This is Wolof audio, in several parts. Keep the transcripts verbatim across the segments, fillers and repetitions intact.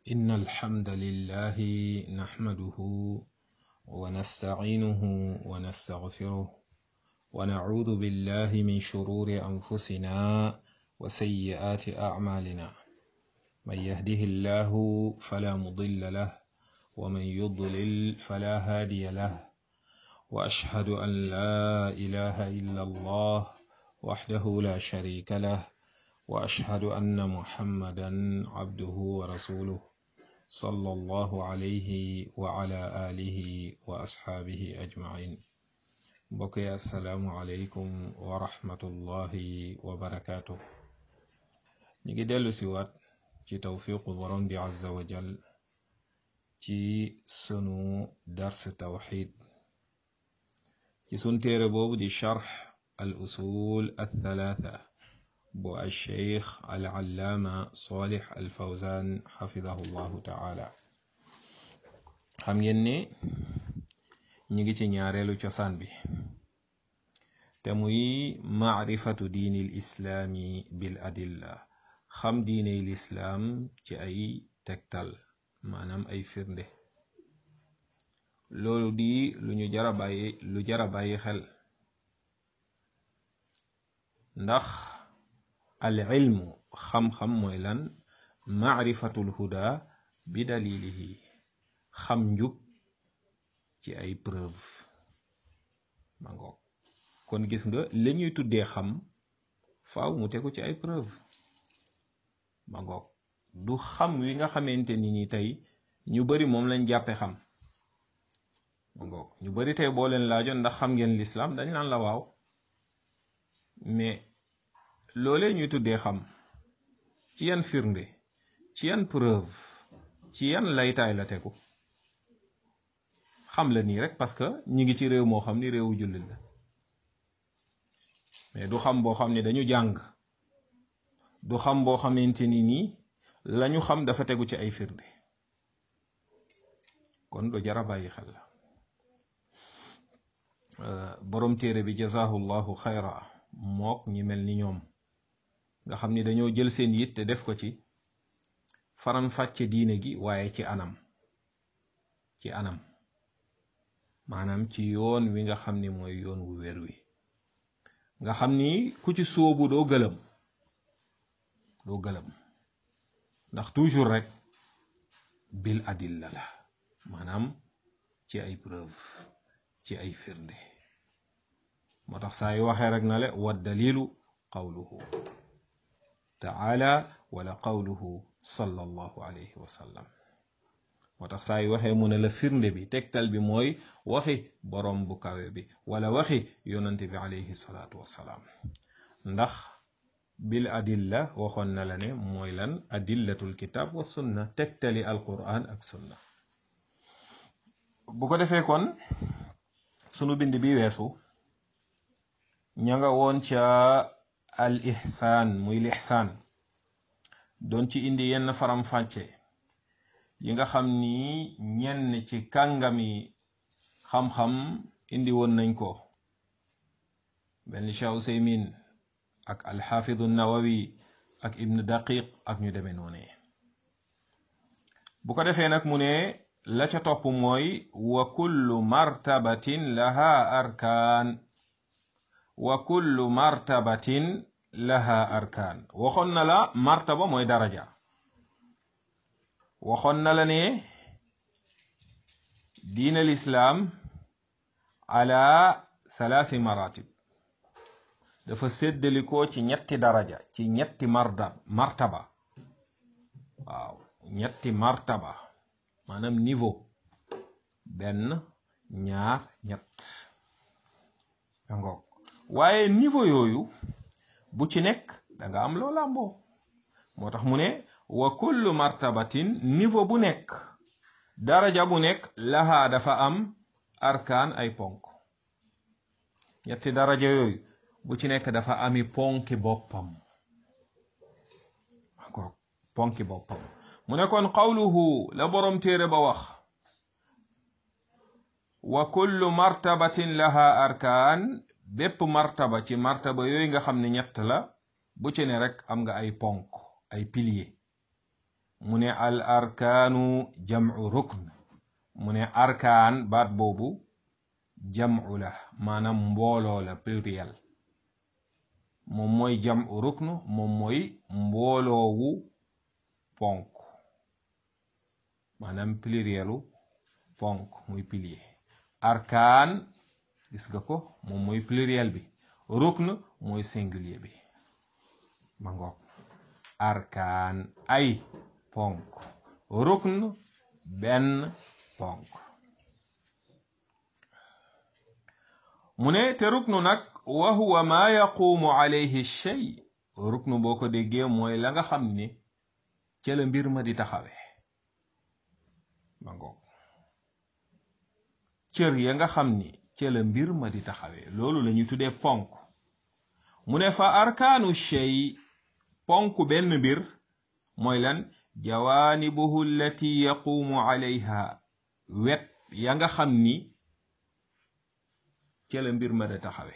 إن الحمد لله نحمده ونستعينه ونستغفره ونعوذ بالله من شرور أنفسنا وسيئات أعمالنا من يهده الله فلا مضل له ومن يضلل فلا هادي له وأشهد أن لا إله إلا الله وحده لا شريك له وأشهد أن محمدا عبده ورسوله صلى الله عليه وعلى آله وأصحابه أجمعين. بقي السلام عليكم ورحمة الله وبركاته. نيجي دلو سوات ci tawfiqu borom bi azza wa jal ci sunu dars tawxid ci sun téere boobu di charx al usul al thalatha bu al cheikh al allaama salih al fawzan xafidahu llahu taala. xam ngeen ne ñi ngi ci ñaareelu cosaan bi te muy maarifatu diini l islaami bil adilla, xam diiney lislaam ci ay tegtal maanaam ay firnde. loolu di lu ñu jara bàyyi lu jara bàyyi xel ndax al ilmu xam-xam mooy lan? maarifatul huda bi dalilihi, xam njub ci ay preuve. ma ngoog kon gis nga la ñuy tuddee xam faaw mu tegu ci ay preuve. ma ngoog du xam wi nga xamante ni ni tey ñu bari moom lañ jàppe xam. ma ngoog ñu bari tey boo leen laajoon ndax xam ngeen lislaam dañ naan la waaw, mais loolee ñuy tuddee xam ci yan firnde, ci yan preuve, ci yan laytaay la tegu? xam la nii rek parce que ñi ngi ci réew moo xam ni réewu jullit la, mais du xam boo xam ne dañu jàng, du xam boo xamante ni nii lañu xam dafa tegu ci ay firnde. kon lu jara bàyyi xel la. borom téere bi jazaahu llahu xayra mook ñi mel ni ñoom nga xam ni dañoo jël seen yit te def ko ci faran fàcce diine gi, waaye ci anam ci anam maanaam ci yoon wi nga xam ni mooy yoon wu wér wi nga xam ni ku ci sóobu doo gëlëm doo gëlëm ndax toujours rek bil adilla la, maanaam ci ay preuve, ci ay firnde. moo tax saa yu waxee rek na le wa dalilu qawluhu taala wala qawluhu sallallahu alayhi wa sallam. moo tax saa yu waxee mu ne la firnde bi, tegtal bi mooy waxi borom bu kawe bi wala waxi yonante bi alayhi salaatu wassalaam. ndax bil adilla waxoon na la ne mooy lan? adillatul kitab wa sunna, tegtali alquran ak sunna. bu ko defee kon sunu bind bi weesu ña nga woon ca al ihsaan, muy lihsaan, doon ci indi yenn faram fàcce yi nga xam ni ñenn ci kàngami xam-xam indi woon nañ ko, benn Cheikh Useymin ak alxaafidu nawawi ak ibnu daqiq ak ñu demee noone. bu ko defee nag mu ne la ca topp mooy wa kullu martabatin laha arkaan wa kullu martabatin laha arkaan. waxoon na la martaba mooy daraja, waxoon na la ne diin al islaam ala thalathi maratib, dafa séddalikoo ci ñetti daraja, ci ñetti marda martaba. waaw ñetti martaba maanaam niveau, benn ñaar ñett ngoog. waaye niveau yooyu bu ci nekk da nga am loo làmboo. moo tax mu ne wa kullu martabatin, niveau bu nekk, daraja bu nekk, lahaa dafa am arkaan, ay ponk. ñetti daraja yooyu bu ci nekk dafa ami ponki boppam. ngoog ponki boppam. mu ne kon qawluhu, la borom téere ba wax wa kullu martabatin laha arkaan, bépp martaba ci martaba yooyu nga xam ne ñett la, bu ci ne rek am nga ay ponk, ay pilier. mu ne al arkaanu jam'u rukn mu ne arkaan baat boobu jam'u la maanaam mbooloo la pluriel moom mooy jam'u rukn moom mooy mbooloowu ponk maanaam plurielu ponk muy pilier arkaan gis nga ko moom mooy pluriel bi rukn mooy singulier bi ma ngoog arkaan ay ponk rukn benn ponk mu ne te ruknu nag wa huwa ma yaquumu alayhi shay ruknu boo ko déggee mooy la nga xam ni ca la mbir ma di taxawe ma ngoog cër ya nga xam ni ca la mbir ma di taxawe loolu la ñuy tuddee ponk mu ne fa arkaanu shay ponk benn mbir mooy lan jawaanibuhu allati yaquumu alayha wet ya nga xam ni ca la mbir ma da taxawe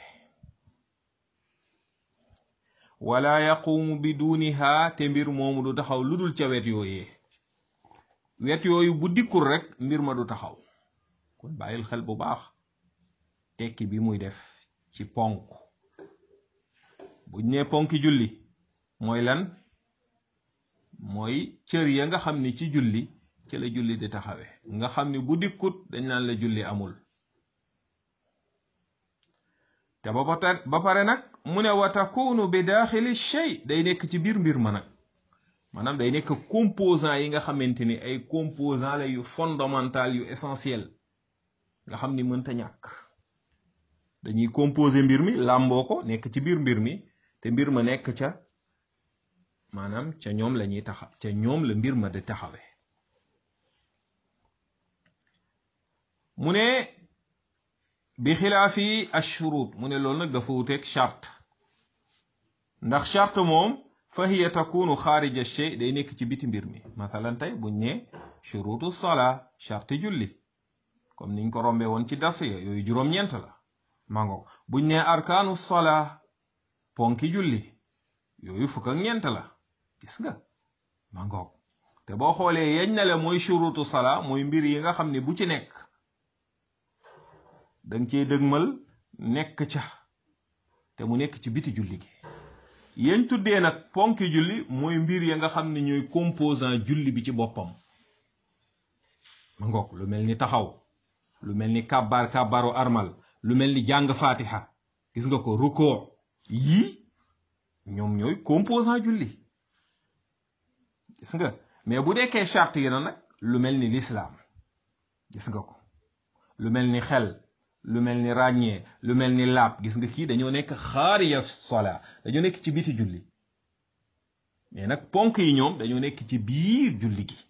wala yaquumu biduniha te mbir moomu du taxaw lu dul ca wet yooyee wet yooyu bu dikkul rek mbir ma du taxaw kon bàyyil xel bu baax tekki bi muy def ci ponk buñ ne ponki julli mooy lan mooy cër ya nga xam ni ci julli ci la julli di taxawe nga xam ni bu dikkut dañ naan la julli amul te ba pare nag mu ne wa takunu bi daaxili shay day nekk ci biir mbir ma nag maanaam day nekk composant yi nga xamante ni ay composant la yu fondamental yu essentiel nga xam ni mënta ñàkk dañuy composer mbir mi làmboo ko nekk ci biir mbir mi te mbir ma nekk ca maanaam ca ñoom la ñuy taxa ca ñoom la mbir ma di taxawe mu ne bi xilaafi ashurut mu ne loolu nag dafa wuteeg charte ndax charte moom fa hiya takunu xaarija shay day nekk ci biti mbir mi mathalan tey buñ ne shurutu salaa charte julli comme niñ ko rombe woon ci dars ya yooyu juróom-ñeent la mango buñ ne arkaanu salaa ponki julli yooyu fukk ak ñeent la gis nga mango te boo xoolee yeñ na la mooy shurutu salaa mooy mbir yi nga xam ne bu ci nekk danga cee dëgmal nekk ca te mu nekk ci biti julli gi yéen tuddee nag ponki julli mooy mbir ya nga xam ne ñooy composant julli bi ci boppam ma ngoog lu mel ni taxaw lu mel ni kàbbaar kàbbaaru armal lu mel ni jàng fatiha gis nga ko ruko yii ñoom ñooy composant julli gis nga mais bu dekkee charte yi na nag lu mel ni l'islam gis nga ko lu mel ni xel lu mel ni ràññee lu mel ni laab gis nga kii dañoo nekk xaariya sola dañoo nekk ci biti julli mais nag ponk yi ñoom dañoo nekk ci biir julli gi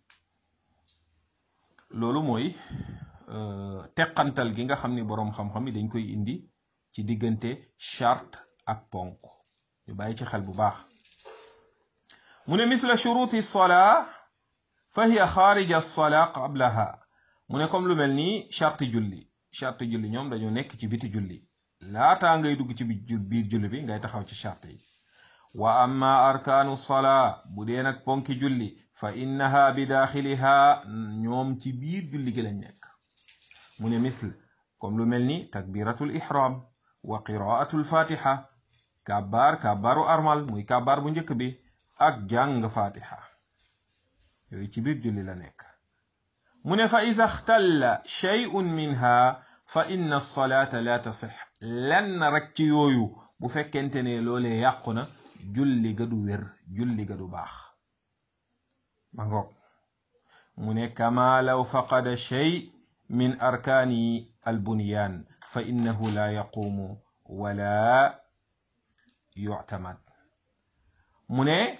loolu mooy teqantal gi nga xam ni boroom xam-xam yi dañ koy indi ci diggante charte ak ponk ñu bàyyi ci xel bu baax mu ne misla shuruti sola fa hiya xaarija sola qablaha mu ne comme lu mel ni charte julli charte julli ñoom dañoo nekk ci biti julli laataa ngay dugg ci biir julli bi ngay taxaw ci charte yi wa amma arkaanu salaa bu dee nag ponki julli fa innaha bi daaxiliha ñoom ci biir julli gi lañ nekk mu ne misl comme lu mel ni takbiratul ihram wa qiraatul fatiha kàbbaar kàbbaaru armal muy kàbbaar bu njëkk bi ak jàng fatiha yooyu ci biir julli la nekk mu ne fa iza ixtalla shay'un minha fa inna as-salata la tasix lenn rek ci yooyu bu fekkente ne loolee yàqu na julli ga du wér julli ga du baax ma ngoog mu ne kama law faqada shay min arkaani albunyan fa innahu la yaqumu wala yu'tamad mu ne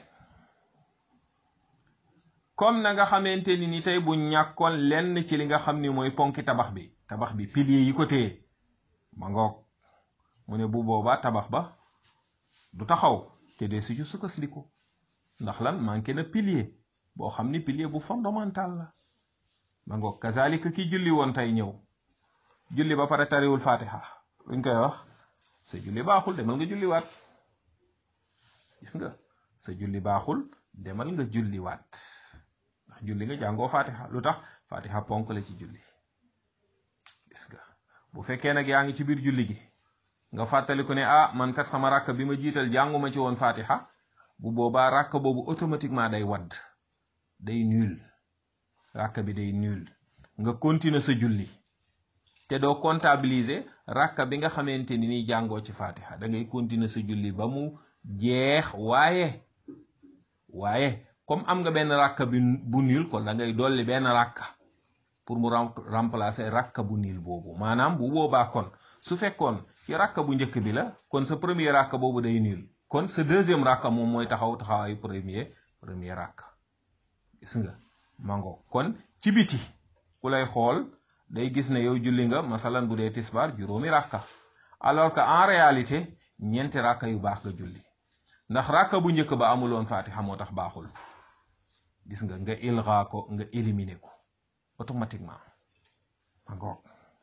comme na nga xamante ni ni tey bu ñàkkoon lenn ci li nga xam ni mooy ponki tabax bi tabax bi pilier yi ko téye ma ngoog mu ne bu boobaa tabax ba du taxaw te dee su ci sukkandiku ndax lan manqué na pilier boo xam ni pilier bu fondamental la ma ngoog kazalika ki julli woon tey ñëw julli ba pare tariwul fatiha luñ koy wax sa julli baaxul demal nga julliwaat gis nga sa julli baaxul demal nga julli waat ndax julli nga jàngoo fatiha lu tax fatiha ponk la ci julli gis nga bu fekkee nag yaa ngi ci biir julli gi nga fàttali ko ne ah man kat sama rakk bi ma jiital jànguma ci woon fatiha bu boobaa rakk boobu automatiquement day wadd day nul rakk bi day nul nga continuer sa julli te doo comptabiliser rakk bi nga xamante ni ni jàngoo ci fatiha da ngay continuer sa julli ba mu jeex waaye waaye comme am nga benn rakk bi bu nul kon da ngay dolli benn rakk pour mu remplacer rakk bu nul boobu maanaam bu boobaa kon su fekkoon ci rakk bu njëkk bi la kon sa premier rakk boobu day nul kon sa deuxième rakk moom mooy taxaw taxawaayu premier premier rakk gis nga mango kon ci biti ku lay xool day gis ne yow julli nga masalan bu dee tisbaar juróomi rakka alors que en réalité ñeenti rakka yu baax nga julli ndax rakka bu njëkk ba amuloon fatiha moo tax baaxul gis nga nga ilga ko nga éliminer ko automatiquement mango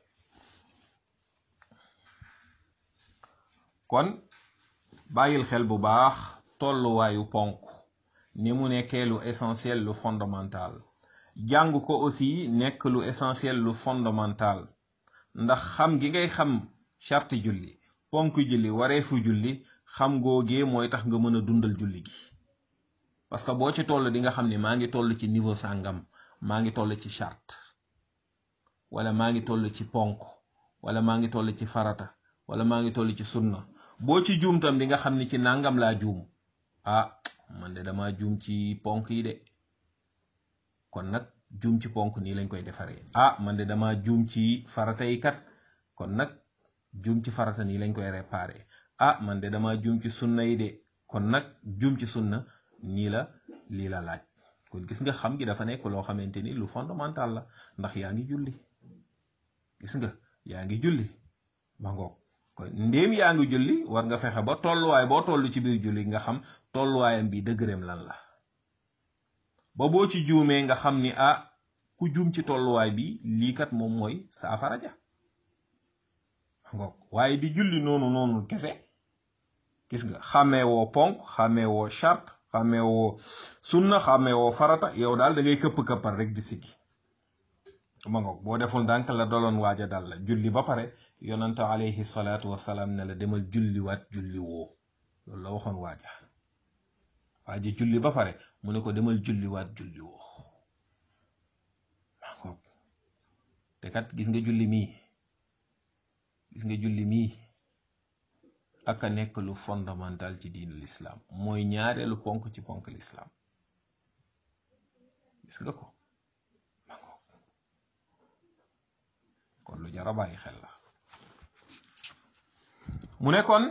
kon bàyyil xel bu baax tolluwaayu ponk ni mu nekkee lu essentiel lu fondamental jàng ko aussi nekk lu essentiel lu fondamental ndax xam gi ngay xam charte julli ponk julli wareefu julli xam googee mooy tax nga mën a dundal julli gi parce que boo ci toll di nga xam ni maa ngi toll ci niveau sàngam maa ngi toll ci charte wala maa ngi toll ci ponk wala maa ngi toll ci farata wala maa ngi toll ci sunna boo ci juum tam di nga xam ni ci nangam laa juum ah man de dama juum ci ponk yi de kon nag juum ci ponk nii lañ koy defaree ah man de dama juum ci farata yi kat kon nag juum ci farata nii lañ koy réparé ah man de dama juum ci sunna yi de kon nag juum ci sunna nii la lii la laaj kon gis nga xam gi dafa nekk loo xamante ni lu fondamental la ndax yaa ngi julli gis nga yaa ngi julli ba ngoog kon ndéem yaa ngi julli war nga fexe ba tolluwaay boo toll ci biir julli nga xam tolluwaayam bi dëgëreem lan la ba boo ci juumee nga xam ni ah ku juum ci tolluwaay bi lii kat moom mooy saafara ja ngoog waaye di julli noonu noonu kese gis nga xàmmee woo ponk xàmmee woo charte xàmmee woo sunna xàmmee woo farata yow daal da ngay këpp-këppal rek di siggi ma ngoog boo deful ndànk la doloon waaja dal la julli ba pare yonante alayhi salaatu wasalaam ne la demal julli waat julli woo loolu la waxoon waaja waaja julli ba pare mu ne ko demal julli waat julli woo ma ngoog te kat gis nga julli mii gis nga julli mii ak a nekk lu fondamental ci diinu l'islam mooy ñaareelu ponk ci ponk l'islam gis nga ko ma ngoog kon lu jar a bàyyi xel la mu ne kon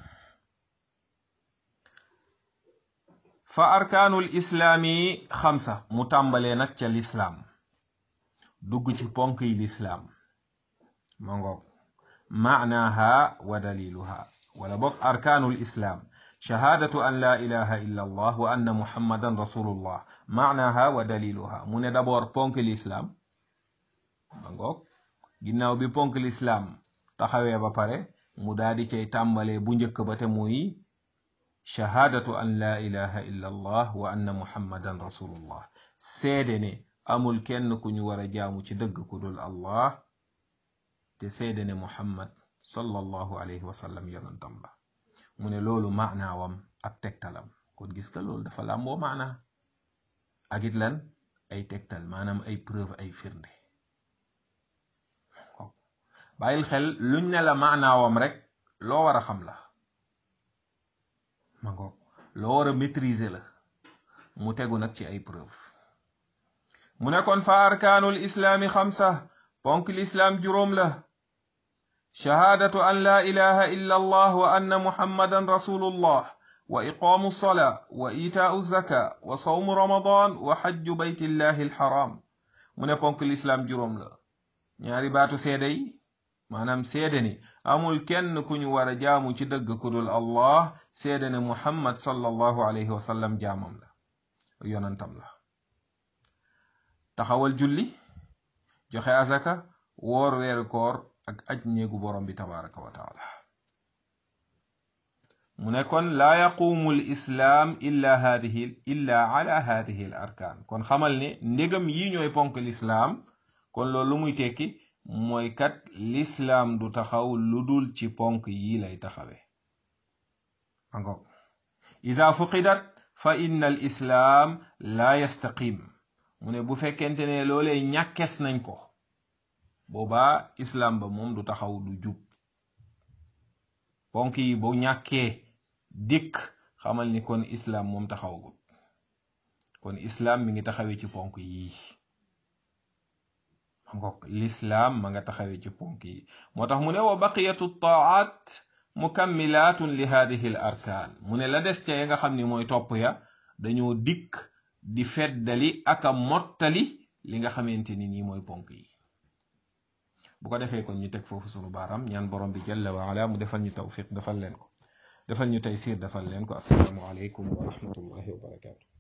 fa arkaanul islaami xamsa mu tàmbalee nag ca lislaam dugg ci ponk yi lislaam ma ngoog maanaaha wa daliluha wala boog arkaanul islaam shahaadatu an la ilaha illa allah wa anna muhammadan rasulullah maanaaha wa daliluha mu ne d'abord ponk lislaam ma ngoog ginnaaw bi ponk lislaam taxawee ba pare mu daadi cay tàmbalee bu njëkk ba te muy shahaadatu an la ilaha illa allah wa anna muhammadan rasulullah seede ne amul kenn ku ñu war a jaamu ci dëgg ku dul allah te seede ne muhammad sallallahu alayhi wa sallam yonantam la mu ne loolu maanaawam ak tegtalam kon gis ka loolu dafa làmboo maanaa ak it lan ay tegtal maanaam ay preuve ay firnde bàyyil xel luñ ne la maanaawam rek loo war a xam la ma ngoog loo war a maîtriser la mu tegu nag ci ay preuve mu ne kon fa arkaanul islaami xamsa ponk lislaam juróom la shahaadatu an la ilaha illa allah wa anna muhammadan rasulullah wa iqaamu salaa wa itaau zaka wa sawmu ramadan wa xajju baytillahi alxaram mu ne ponk lislaam juróom la ñaari baatu seede yi maanaam seede ni amul kenn ku ñu war a jaamu ci dëgg ku dul allah seede ne muhammad sallallahu alayhi wa sallam jaamam la yonantam la taxawal julli joxe azaka woor weeru koor ak aj néegu borom bi tabaraka wa taala mu ne kon laa yaqumu l islaam illa hadihi illa ala hadihi l arkaan kon xamal ne ndégam yi ñooy ponk lislaam kon loolu lu muy tekki mooy kat lislaam du taxaw lu dul ci ponk yi lay taxawe angok ida fuqidat fa inna al islaam la yastaqim mu ne bu fekkente ne loolee ñàkkes nañ ko boobaa islaam ba moom du taxaw du jub ponk yi bu ñàkkee dikk xamal ni kon islaam moom taxawagul kon islaam mi ngi taxawee ci ponk yi ngok lislaam ma nga taxawee ci ponk yi moo tax mu ne wa baqiyatu taat mukammilatun li hadihi al arkaan mu ne la des ca ya nga xam ni mooy topp ya dañoo dikk di feddali aka mottali li nga xamante ni nii mooy ponk yi bu ko defee kon ñu teg foofu sunu baaram ñaan borom bi jalla wa ala mu defal ñu tawfiq defal leen ko defal ñu taysir defal leen ko assalaamu alaykum wa rahmatullahi wa barakatuh